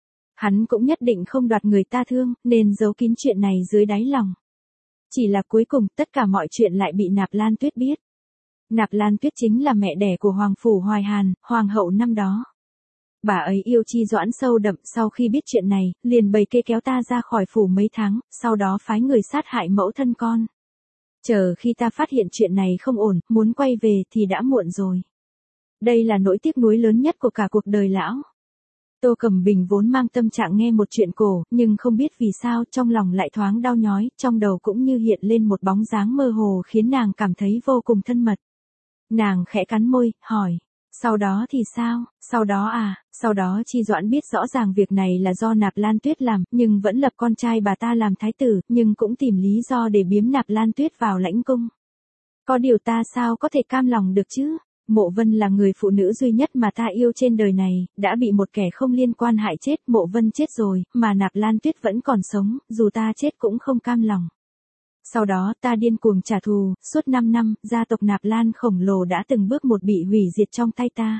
Hắn cũng nhất định không đoạt người ta thương, nên giấu kín chuyện này dưới đáy lòng. Chỉ là cuối cùng, tất cả mọi chuyện lại bị Nạp Lan Tuyết biết. Nạp Lan Tuyết chính là mẹ đẻ của Hoàng Phủ Hoài Hàn, Hoàng hậu năm đó. Bà ấy yêu Chi Doãn sâu đậm, sau khi biết chuyện này, liền bày kê kéo ta ra khỏi phủ mấy tháng, sau đó phái người sát hại mẫu thân con. Chờ khi ta phát hiện chuyện này không ổn, muốn quay về thì đã muộn rồi. Đây là nỗi tiếc nuối lớn nhất của cả cuộc đời lão. Tô Cẩm Bình vốn mang tâm trạng nghe một chuyện cổ, nhưng không biết vì sao trong lòng lại thoáng đau nhói, trong đầu cũng như hiện lên một bóng dáng mơ hồ khiến nàng cảm thấy vô cùng thân mật. Nàng khẽ cắn môi, hỏi, sau đó thì sao? Sau đó à, sau đó Chi Doãn biết rõ ràng việc này là do Nạp Lan Tuyết làm, nhưng vẫn lập con trai bà ta làm thái tử, nhưng cũng tìm lý do để biếm Nạp Lan Tuyết vào lãnh cung. Có điều ta sao có thể cam lòng được chứ? Mộ Vân là người phụ nữ duy nhất mà ta yêu trên đời này, đã bị một kẻ không liên quan hại chết, Mộ Vân chết rồi, mà Nạp Lan Tuyết vẫn còn sống, dù ta chết cũng không cam lòng. Sau đó ta điên cuồng trả thù, suốt năm năm, gia tộc Nạp Lan khổng lồ đã từng bước một bị hủy diệt trong tay ta.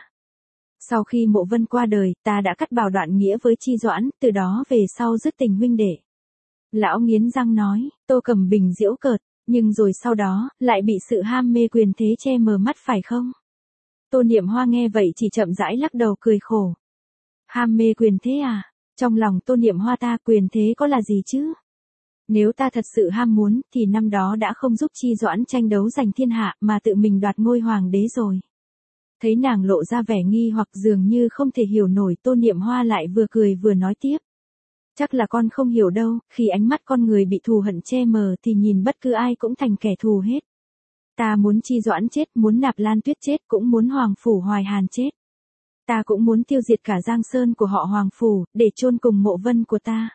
Sau khi Mộ Vân qua đời, ta đã cắt bảo đoạn nghĩa với Chi Doãn, từ đó về sau dứt tình huynh đệ. Lão nghiến răng nói, Tô Cẩm Bình giễu cợt, nhưng rồi sau đó, lại bị sự ham mê quyền thế che mờ mắt phải không? Tô Niệm Hoa nghe vậy chỉ chậm rãi lắc đầu cười khổ. Ham mê quyền thế à? Trong lòng Tô Niệm Hoa ta quyền thế có là gì chứ? Nếu ta thật sự ham muốn, thì năm đó đã không giúp Chi Doãn tranh đấu giành thiên hạ, mà tự mình đoạt ngôi hoàng đế rồi. Thấy nàng lộ ra vẻ nghi hoặc dường như không thể hiểu nổi, Tô Niệm Hoa lại vừa cười vừa nói tiếp. Chắc là con không hiểu đâu, khi ánh mắt con người bị thù hận che mờ thì nhìn bất cứ ai cũng thành kẻ thù hết. Ta muốn Chi Doãn chết, muốn Nạp Lan Tuyết chết, cũng muốn Hoàng Phủ Hoài Hàn chết. Ta cũng muốn tiêu diệt cả Giang Sơn của họ Hoàng Phủ, để chôn cùng Mộ Vân của ta.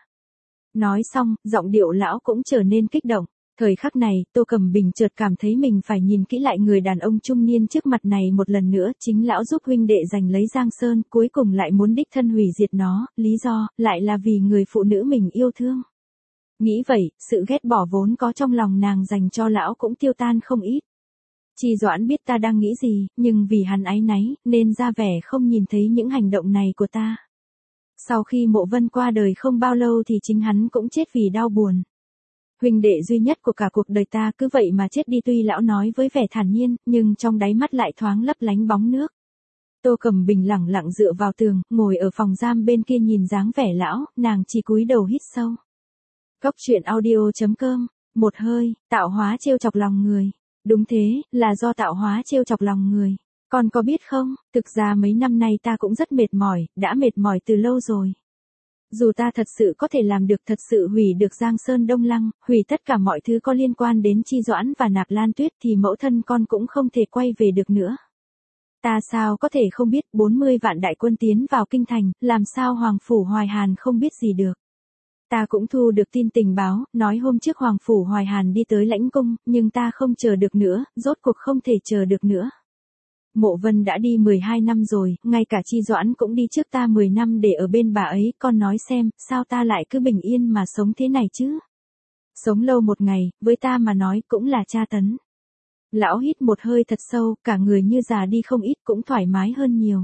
Nói xong, giọng điệu lão cũng trở nên kích động. Thời khắc này, Tô Cẩm Bình chợt cảm thấy mình phải nhìn kỹ lại người đàn ông trung niên trước mặt này một lần nữa, chính lão giúp huynh đệ giành lấy Giang Sơn, cuối cùng lại muốn đích thân hủy diệt nó, lý do, lại là vì người phụ nữ mình yêu thương. Nghĩ vậy, sự ghét bỏ vốn có trong lòng nàng dành cho lão cũng tiêu tan không ít. Chi Doãn biết ta đang nghĩ gì, nhưng vì hắn áy náy, nên ra vẻ không nhìn thấy những hành động này của ta. Sau khi Mộ Vân qua đời không bao lâu thì chính hắn cũng chết vì đau buồn. Huynh đệ duy nhất của cả cuộc đời ta cứ vậy mà chết đi, tuy lão nói với vẻ thản nhiên, nhưng trong đáy mắt lại thoáng lấp lánh bóng nước. Tô Cẩm Bình lẳng lặng dựa vào tường, ngồi ở phòng giam bên kia nhìn dáng vẻ lão, nàng chỉ cúi đầu hít sâu. Cốc truyện audio chấm com. Một hơi, tạo hóa trêu chọc lòng người. Đúng thế, là do tạo hóa trêu chọc lòng người. Con có biết không, thực ra mấy năm nay ta cũng rất mệt mỏi, đã mệt mỏi từ lâu rồi. Dù ta thật sự có thể làm được, thật sự hủy được Giang Sơn Đông Lăng, hủy tất cả mọi thứ có liên quan đến Chi Doãn và Nạp Lan Tuyết thì mẫu thân con cũng không thể quay về được nữa. Ta sao có thể không biết, bốn mươi vạn đại quân tiến vào kinh thành, làm sao Hoàng Phủ Hoài Hàn không biết gì được. Ta cũng thu được tin tình báo, nói hôm trước Hoàng Phủ Hoài Hàn đi tới lãnh cung, nhưng ta không chờ được nữa, rốt cuộc không thể chờ được nữa. Mộ Vân đã đi mười hai năm rồi, ngay cả Chi Doãn cũng đi trước ta mười năm để ở bên bà ấy, con nói xem, sao ta lại cứ bình yên mà sống thế này chứ? Sống lâu một ngày, với ta mà nói cũng là tra tấn. Lão hít một hơi thật sâu, cả người như già đi không ít, cũng thoải mái hơn nhiều.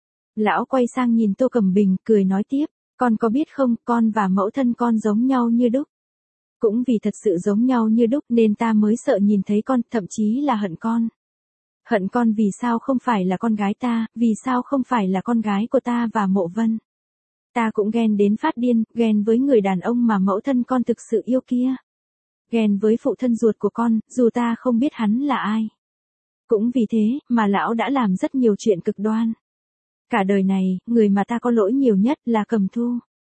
Lão quay sang nhìn Tô Cẩm Bình, cười nói tiếp, con có biết không, con và mẫu thân con giống nhau như đúc. Cũng vì thật sự giống nhau như đúc nên ta mới sợ nhìn thấy con, thậm chí là hận con. Hận con vì sao không phải là con gái ta, vì sao không phải là con gái của ta và Mộ Vân. Ta cũng ghen đến phát điên, ghen với người đàn ông mà mẫu thân con thực sự yêu kia. Ghen với phụ thân ruột của con, dù ta không biết hắn là ai. Cũng vì thế, mà lão đã làm rất nhiều chuyện cực đoan. Cả đời này, người mà ta có lỗi nhiều nhất là Cẩm Thu.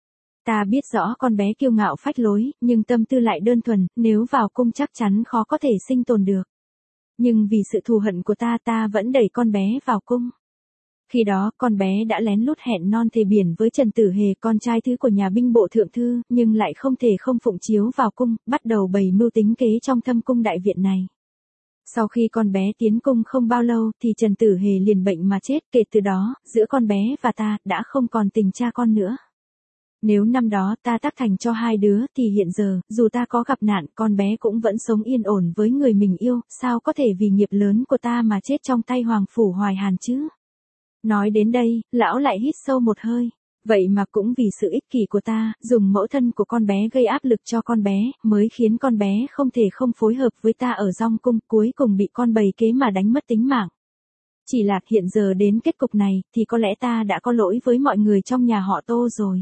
Ta biết rõ con bé kiêu ngạo phách lối, nhưng tâm tư lại đơn thuần, nếu vào cung chắc chắn khó có thể sinh tồn được. Nhưng vì sự thù hận của ta, ta vẫn đẩy con bé vào cung. Khi đó, con bé đã lén lút hẹn non thề biển với Trần Tử Hề, con trai thứ của nhà binh bộ thượng thư, nhưng lại không thể không phụng chiếu vào cung, bắt đầu bày mưu tính kế trong thâm cung đại viện này. Sau khi con bé tiến cung không bao lâu, thì Trần Tử Hề liền bệnh mà chết, kể từ đó, giữa con bé và ta, đã không còn tình cha con nữa. Nếu năm đó ta tác thành cho hai đứa, thì hiện giờ, dù ta có gặp nạn, con bé cũng vẫn sống yên ổn với người mình yêu, sao có thể vì nghiệp lớn của ta mà chết trong tay Hoàng Phủ Hoài Hàn chứ? Nói đến đây, lão lại hít sâu một hơi. Vậy mà cũng vì sự ích kỷ của ta, dùng mẫu thân của con bé gây áp lực cho con bé, mới khiến con bé không thể không phối hợp với ta ở dong cung, cuối cùng bị con bầy kế mà đánh mất tính mạng. Chỉ là hiện giờ đến kết cục này, thì có lẽ ta đã có lỗi với mọi người trong nhà họ Tô rồi.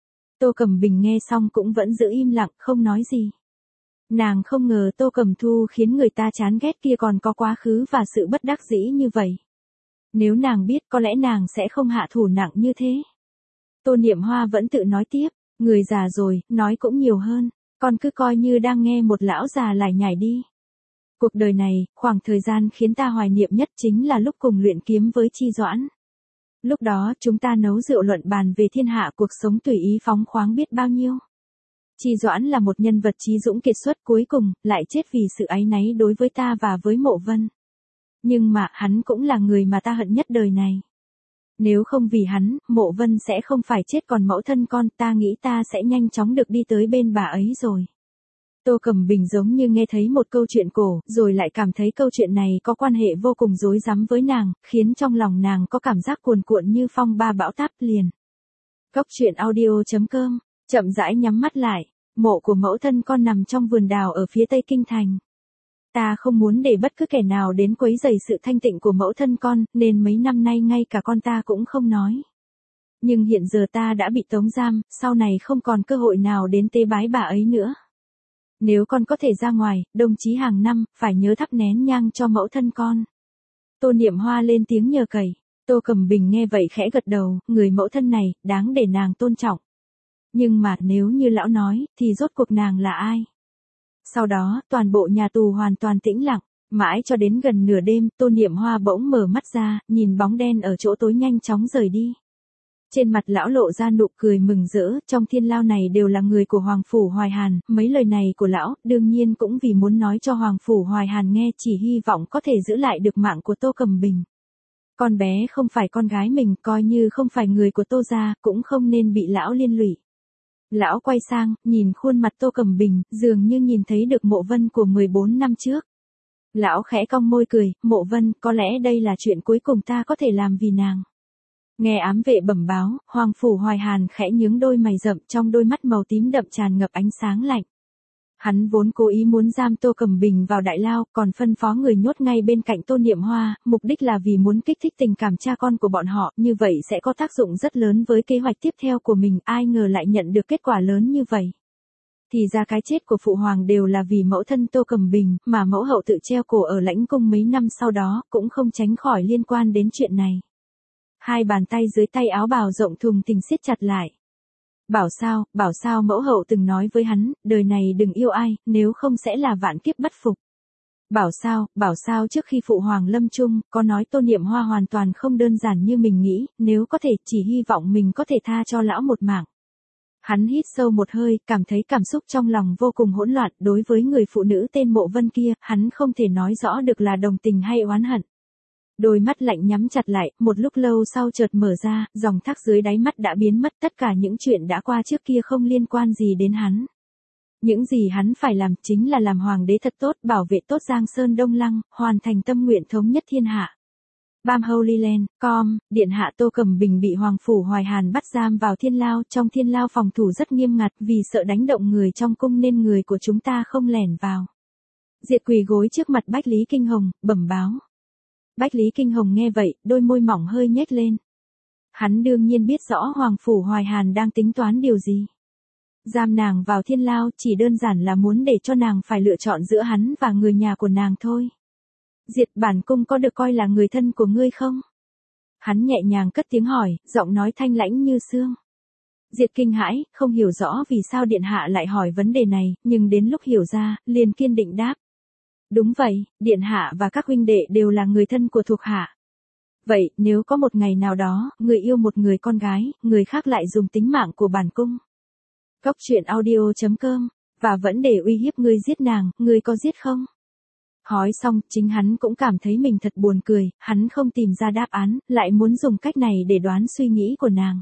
Tô Cẩm Bình nghe xong cũng vẫn giữ im lặng, không nói gì. Nàng không ngờ Tô Cẩm Thu khiến người ta chán ghét kia còn có quá khứ và sự bất đắc dĩ như vậy. Nếu nàng biết, có lẽ nàng sẽ không hạ thủ nặng như thế. Tô Niệm Hoa vẫn tự nói tiếp, người già rồi, nói cũng nhiều hơn, con cứ coi như đang nghe một lão già lải nhải đi. Cuộc đời này, khoảng thời gian khiến ta hoài niệm nhất chính là lúc cùng luyện kiếm với Chi Doãn. Lúc đó chúng ta nấu rượu luận bàn về thiên hạ, cuộc sống tùy ý phóng khoáng biết bao nhiêu. Chi Doãn là một nhân vật trí dũng kiệt xuất, cuối cùng, lại chết vì sự áy náy đối với ta và với Mộ Vân. Nhưng mà, hắn cũng là người mà ta hận nhất đời này. Nếu không vì hắn, Mộ Vân sẽ không phải chết, còn mẫu thân con, ta nghĩ ta sẽ nhanh chóng được đi tới bên bà ấy rồi. Tô Cẩm Bình giống như nghe thấy một câu chuyện cổ, rồi lại cảm thấy câu chuyện này có quan hệ vô cùng rối rắm với nàng, khiến trong lòng nàng có cảm giác cuồn cuộn như phong ba bão táp liền. Cốc truyện audio chấm com, chậm rãi nhắm mắt lại, mộ của mẫu thân con nằm trong vườn đào ở phía tây kinh thành. Ta không muốn để bất cứ kẻ nào đến quấy rầy sự thanh tịnh của mẫu thân con, nên mấy năm nay ngay cả con ta cũng không nói. Nhưng hiện giờ ta đã bị tống giam, sau này không còn cơ hội nào đến tế bái bà ấy nữa. Nếu con có thể ra ngoài, đồng chí hàng năm, phải nhớ thắp nén nhang cho mẫu thân con. Tô Niệm Hoa lên tiếng nhờ cậy. Tô Cẩm Bình nghe vậy khẽ gật đầu, người mẫu thân này, đáng để nàng tôn trọng. Nhưng mà, nếu như lão nói, thì rốt cuộc nàng là ai? Sau đó, toàn bộ nhà tù hoàn toàn tĩnh lặng, mãi cho đến gần nửa đêm, Tô Niệm Hoa bỗng mở mắt ra, nhìn bóng đen ở chỗ tối nhanh chóng rời đi. Trên mặt lão lộ ra nụ cười mừng rỡ, trong thiên lao này đều là người của Hoàng Phủ Hoài Hàn, mấy lời này của lão, đương nhiên cũng vì muốn nói cho Hoàng Phủ Hoài Hàn nghe, chỉ hy vọng có thể giữ lại được mạng của Tô Cẩm Bình. Con bé không phải con gái mình, coi như không phải người của Tô gia, cũng không nên bị lão liên lụy. Lão quay sang, nhìn khuôn mặt Tô Cẩm Bình, dường như nhìn thấy được Mộ Vân của mười bốn năm trước. Lão khẽ cong môi cười, Mộ Vân, có lẽ đây là chuyện cuối cùng ta có thể làm vì nàng. Nghe ám vệ bẩm báo, Hoàng Phủ Hoài Hàn khẽ nhướng đôi mày rậm, trong đôi mắt màu tím đậm tràn ngập ánh sáng lạnh. Hắn vốn cố ý muốn giam Tô Cẩm Bình vào đại lao, còn phân phó người nhốt ngay bên cạnh Tô Niệm Hoa, mục đích là vì muốn kích thích tình cảm cha con của bọn họ, như vậy sẽ có tác dụng rất lớn với kế hoạch tiếp theo của mình, ai ngờ lại nhận được kết quả lớn như vậy. Thì ra cái chết của phụ hoàng đều là vì mẫu thân Tô Cẩm Bình, mà mẫu hậu tự treo cổ ở lãnh cung mấy năm sau đó, cũng không tránh khỏi liên quan đến chuyện này. Hai bàn tay dưới tay áo bào rộng thùng thình siết chặt lại. Bảo sao, bảo sao mẫu hậu từng nói với hắn, đời này đừng yêu ai, nếu không sẽ là vạn kiếp bất phục. Bảo sao, bảo sao trước khi phụ hoàng lâm chung, có nói Tô Niệm Hoa hoàn toàn không đơn giản như mình nghĩ, nếu có thể chỉ hy vọng mình có thể tha cho lão một mạng. Hắn hít sâu một hơi, cảm thấy cảm xúc trong lòng vô cùng hỗn loạn, đối với người phụ nữ tên Mộ Vân kia, hắn không thể nói rõ được là đồng tình hay oán hận. Đôi mắt lạnh nhắm chặt lại, một lúc lâu sau chợt mở ra, dòng thác dưới đáy mắt đã biến mất, tất cả những chuyện đã qua trước kia không liên quan gì đến hắn. Những gì hắn phải làm chính là làm hoàng đế thật tốt, bảo vệ tốt Giang Sơn Đông Lăng, hoàn thành tâm nguyện thống nhất thiên hạ. Bam Holy Land, com, điện hạ Tô Cẩm Bình bị Hoàng Phủ Hoài Hàn bắt giam vào thiên lao, trong thiên lao phòng thủ rất nghiêm ngặt, vì sợ đánh động người trong cung nên người của chúng ta không lẻn vào. Diệt quỳ gối trước mặt Bách Lý Kinh Hồng, bẩm báo. Bách Lý Kinh Hồng nghe vậy, đôi môi mỏng hơi nhếch lên. Hắn đương nhiên biết rõ Hoàng Phủ Hoài Hàn đang tính toán điều gì. Giam nàng vào thiên lao chỉ đơn giản là muốn để cho nàng phải lựa chọn giữa hắn và người nhà của nàng thôi. Diệt bản cung có được coi là người thân của ngươi không? Hắn nhẹ nhàng cất tiếng hỏi, giọng nói thanh lãnh như sương. Diệt kinh hãi, không hiểu rõ vì sao điện hạ lại hỏi vấn đề này, nhưng đến lúc hiểu ra, liền kiên định đáp. Đúng vậy, điện hạ và các huynh đệ đều là người thân của thuộc hạ. Vậy, nếu có một ngày nào đó, người yêu một người con gái, người khác lại dùng tính mạng của bản cung. Cốc truyện audio chấm com, và vẫn để uy hiếp ngươi giết nàng, ngươi có giết không? Hỏi xong, chính hắn cũng cảm thấy mình thật buồn cười, hắn không tìm ra đáp án, lại muốn dùng cách này để đoán suy nghĩ của nàng.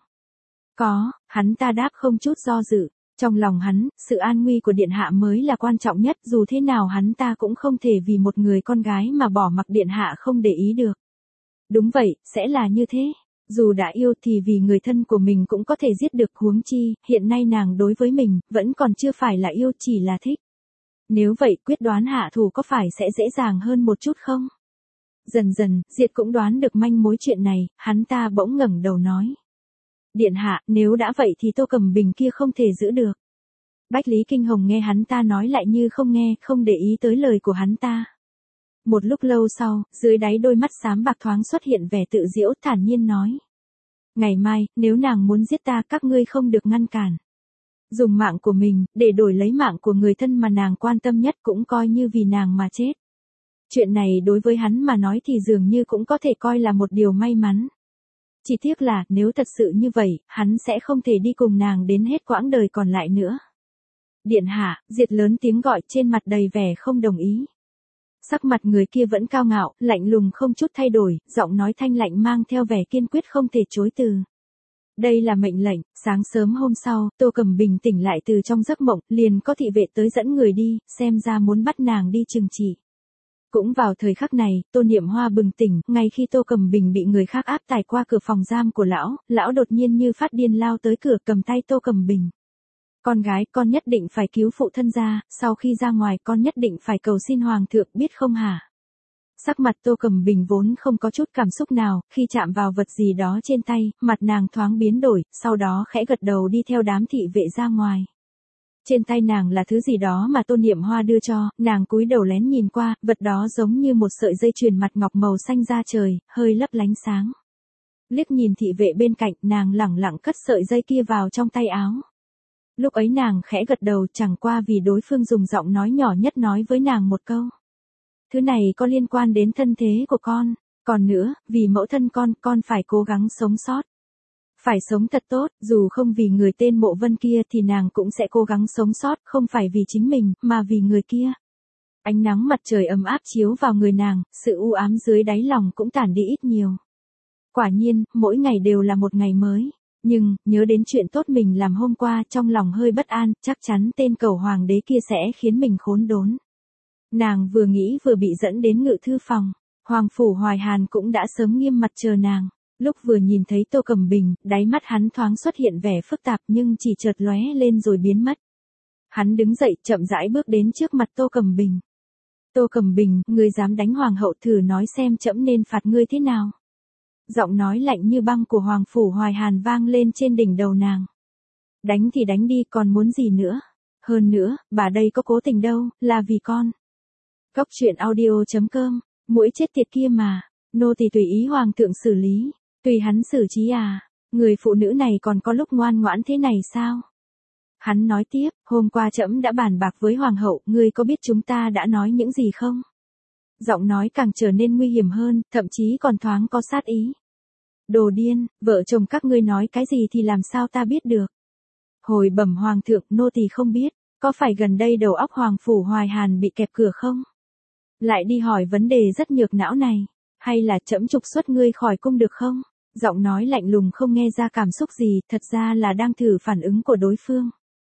Có, hắn ta đáp không chút do dự. Trong lòng hắn, sự an nguy của điện hạ mới là quan trọng nhất, dù thế nào hắn ta cũng không thể vì một người con gái mà bỏ mặc điện hạ không để ý được. Đúng vậy, sẽ là như thế. Dù đã yêu thì vì người thân của mình cũng có thể giết được, huống chi, hiện nay nàng đối với mình, vẫn còn chưa phải là yêu, chỉ là thích. Nếu vậy, quyết đoán hạ thủ có phải sẽ dễ dàng hơn một chút không? Dần dần, Diệt cũng đoán được manh mối chuyện này, hắn ta bỗng ngẩng đầu nói. Điện hạ, nếu đã vậy thì Tô Cẩm Bình kia không thể giữ được. Bách Lý Kinh Hồng nghe hắn ta nói lại như không nghe, không để ý tới lời của hắn ta. Một lúc lâu sau, dưới đáy đôi mắt xám bạc thoáng xuất hiện vẻ tự giễu, thản nhiên nói. Ngày mai, nếu nàng muốn giết ta, các ngươi không được ngăn cản. Dùng mạng của mình, để đổi lấy mạng của người thân mà nàng quan tâm nhất, cũng coi như vì nàng mà chết. Chuyện này đối với hắn mà nói thì dường như cũng có thể coi là một điều may mắn. Chỉ tiếc là, nếu thật sự như vậy, hắn sẽ không thể đi cùng nàng đến hết quãng đời còn lại nữa. Điện hạ, Diệt lớn tiếng gọi, trên mặt đầy vẻ không đồng ý. Sắc mặt người kia vẫn cao ngạo, lạnh lùng không chút thay đổi, giọng nói thanh lạnh mang theo vẻ kiên quyết không thể chối từ. Đây là mệnh lệnh. Sáng sớm hôm sau, Tô Cẩm Bình tỉnh lại từ trong giấc mộng, liền có thị vệ tới dẫn người đi, xem ra muốn bắt nàng đi trừng trị. Cũng vào thời khắc này, Tô Niệm Hoa bừng tỉnh, ngay khi Tô Cẩm Bình bị người khác áp tải qua cửa phòng giam của lão, lão đột nhiên như phát điên lao tới cửa, cầm tay Tô Cẩm Bình. Con gái, con nhất định phải cứu phụ thân ra, sau khi ra ngoài con nhất định phải cầu xin hoàng thượng, biết không hả? Sắc mặt Tô Cẩm Bình vốn không có chút cảm xúc nào, khi chạm vào vật gì đó trên tay, mặt nàng thoáng biến đổi, sau đó khẽ gật đầu đi theo đám thị vệ ra ngoài. Trên tay nàng là thứ gì đó mà Tô Niệm Hoa đưa cho, nàng cúi đầu lén nhìn qua, vật đó giống như một sợi dây chuyền mặt ngọc màu xanh da trời, hơi lấp lánh sáng. Liếc nhìn thị vệ bên cạnh, nàng lẳng lặng cất sợi dây kia vào trong tay áo. Lúc ấy nàng khẽ gật đầu, chẳng qua vì đối phương dùng giọng nói nhỏ nhất nói với nàng một câu. Thứ này có liên quan đến thân thế của con, còn nữa, vì mẫu thân con, con phải cố gắng sống sót. Phải sống thật tốt, dù không vì người tên Mộ Vân kia thì nàng cũng sẽ cố gắng sống sót, không phải vì chính mình, mà vì người kia. Ánh nắng mặt trời ấm áp chiếu vào người nàng, sự u ám dưới đáy lòng cũng tản đi ít nhiều. Quả nhiên, mỗi ngày đều là một ngày mới. Nhưng, nhớ đến chuyện tốt mình làm hôm qua, trong lòng hơi bất an, chắc chắn tên cầu hoàng đế kia sẽ khiến mình khốn đốn. Nàng vừa nghĩ vừa bị dẫn đến ngự thư phòng. Hoàng Phủ Hoài Hàn cũng đã sớm nghiêm mặt chờ nàng. Lúc vừa nhìn thấy Tô Cẩm Bình, đáy mắt hắn thoáng xuất hiện vẻ phức tạp nhưng chỉ chợt lóe lên rồi biến mất. Hắn đứng dậy, chậm rãi bước đến trước mặt Tô Cẩm Bình. Tô Cẩm Bình, ngươi dám đánh hoàng hậu, thử nói xem trẫm nên phạt ngươi thế nào. Giọng nói lạnh như băng của Hoàng Phủ Hoài Hàn vang lên trên đỉnh đầu nàng. Đánh thì đánh đi, còn muốn gì nữa? Hơn nữa, bà đây có cố tình đâu, là vì con. Cóc truyện audio chấm com, muỗi chết tiệt kia mà, nô tỳ tùy ý hoàng thượng xử lý, tùy hắn xử trí à, người phụ nữ này còn có lúc ngoan ngoãn thế này sao? Hắn nói tiếp, hôm qua trẫm đã bàn bạc với hoàng hậu, ngươi có biết chúng ta đã nói những gì không? Giọng nói càng trở nên nguy hiểm hơn, thậm chí còn thoáng có sát ý. Đồ điên, vợ chồng các ngươi nói cái gì thì làm sao ta biết được? Hồi bẩm hoàng thượng, nô tỳ không biết, có phải gần đây đầu óc hoàng phủ Hoài Hàn bị kẹp cửa không? Lại đi hỏi vấn đề rất nhược não này, hay là trẫm trục xuất ngươi khỏi cung được không? Giọng nói lạnh lùng không nghe ra cảm xúc gì, thật ra là đang thử phản ứng của đối phương.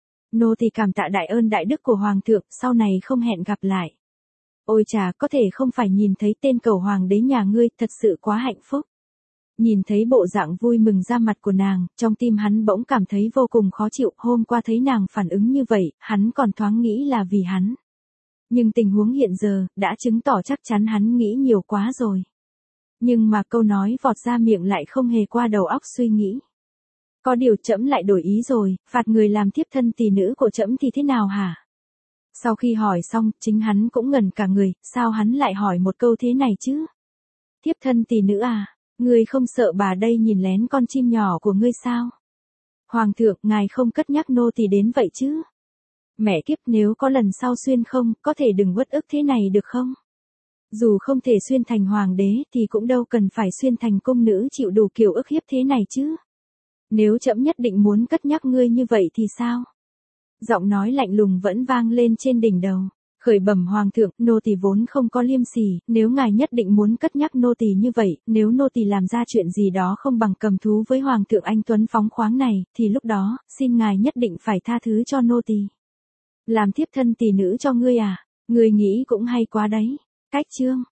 Nô tỳ cảm tạ đại ơn đại đức của hoàng thượng, sau này không hẹn gặp lại. Ôi chà, có thể không phải nhìn thấy tên cầu hoàng đế nhà ngươi, thật sự quá hạnh phúc. Nhìn thấy bộ dạng vui mừng ra mặt của nàng, trong tim hắn bỗng cảm thấy vô cùng khó chịu, hôm qua thấy nàng phản ứng như vậy, hắn còn thoáng nghĩ là vì hắn. Nhưng tình huống hiện giờ, đã chứng tỏ chắc chắn hắn nghĩ nhiều quá rồi. Nhưng mà câu nói vọt ra miệng lại không hề qua đầu óc suy nghĩ. Có điều trẫm lại đổi ý rồi, phạt người làm thiếp thân tỳ nữ của trẫm thì thế nào hả? Sau khi hỏi xong, chính hắn cũng ngẩn cả người, sao hắn lại hỏi một câu thế này chứ? Thiếp thân tỳ nữ à? Ngươi không sợ bà đây nhìn lén con chim nhỏ của ngươi sao? Hoàng thượng, ngài không cất nhắc nô tỳ đến vậy chứ? Mẹ kiếp, nếu có lần sau xuyên không, có thể đừng uất ức thế này được không? Dù không thể xuyên thành hoàng đế thì cũng đâu cần phải xuyên thành cung nữ chịu đủ kiểu ức hiếp thế này chứ. Nếu trẫm nhất định muốn cất nhắc ngươi như vậy thì sao? Giọng nói lạnh lùng vẫn vang lên trên đỉnh đầu. Khởi bẩm hoàng thượng, nô tỳ vốn không có liêm sỉ, nếu ngài nhất định muốn cất nhắc nô tỳ như vậy, nếu nô tỳ làm ra chuyện gì đó không bằng cầm thú với hoàng thượng anh tuấn phóng khoáng này, thì lúc đó, xin ngài nhất định phải tha thứ cho nô tỳ. Làm thiếp thân tỳ nữ cho ngươi à? Ngươi nghĩ cũng hay quá đấy. Cách chương